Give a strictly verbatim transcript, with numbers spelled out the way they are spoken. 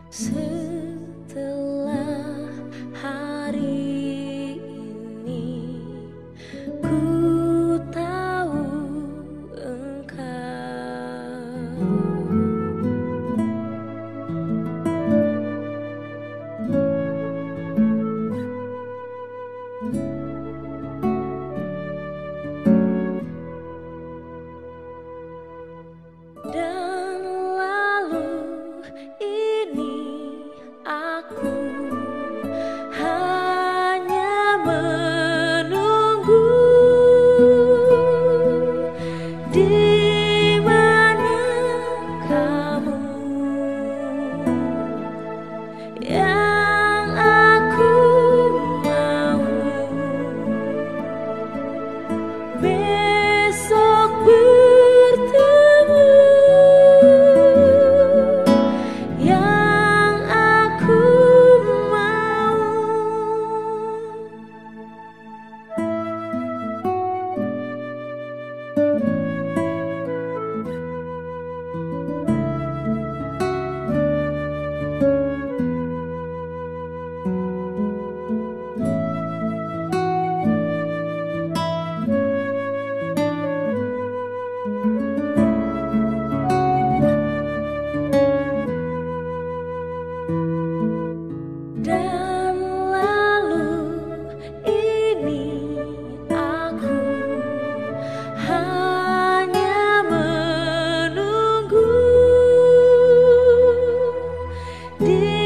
Setelah hari ini, ku tahu engkau dan lalu ini aku hanya menunggu di mana kamu yang aku mau besok bertemu. Yang aku mau dan lalu ini aku hanya menunggu di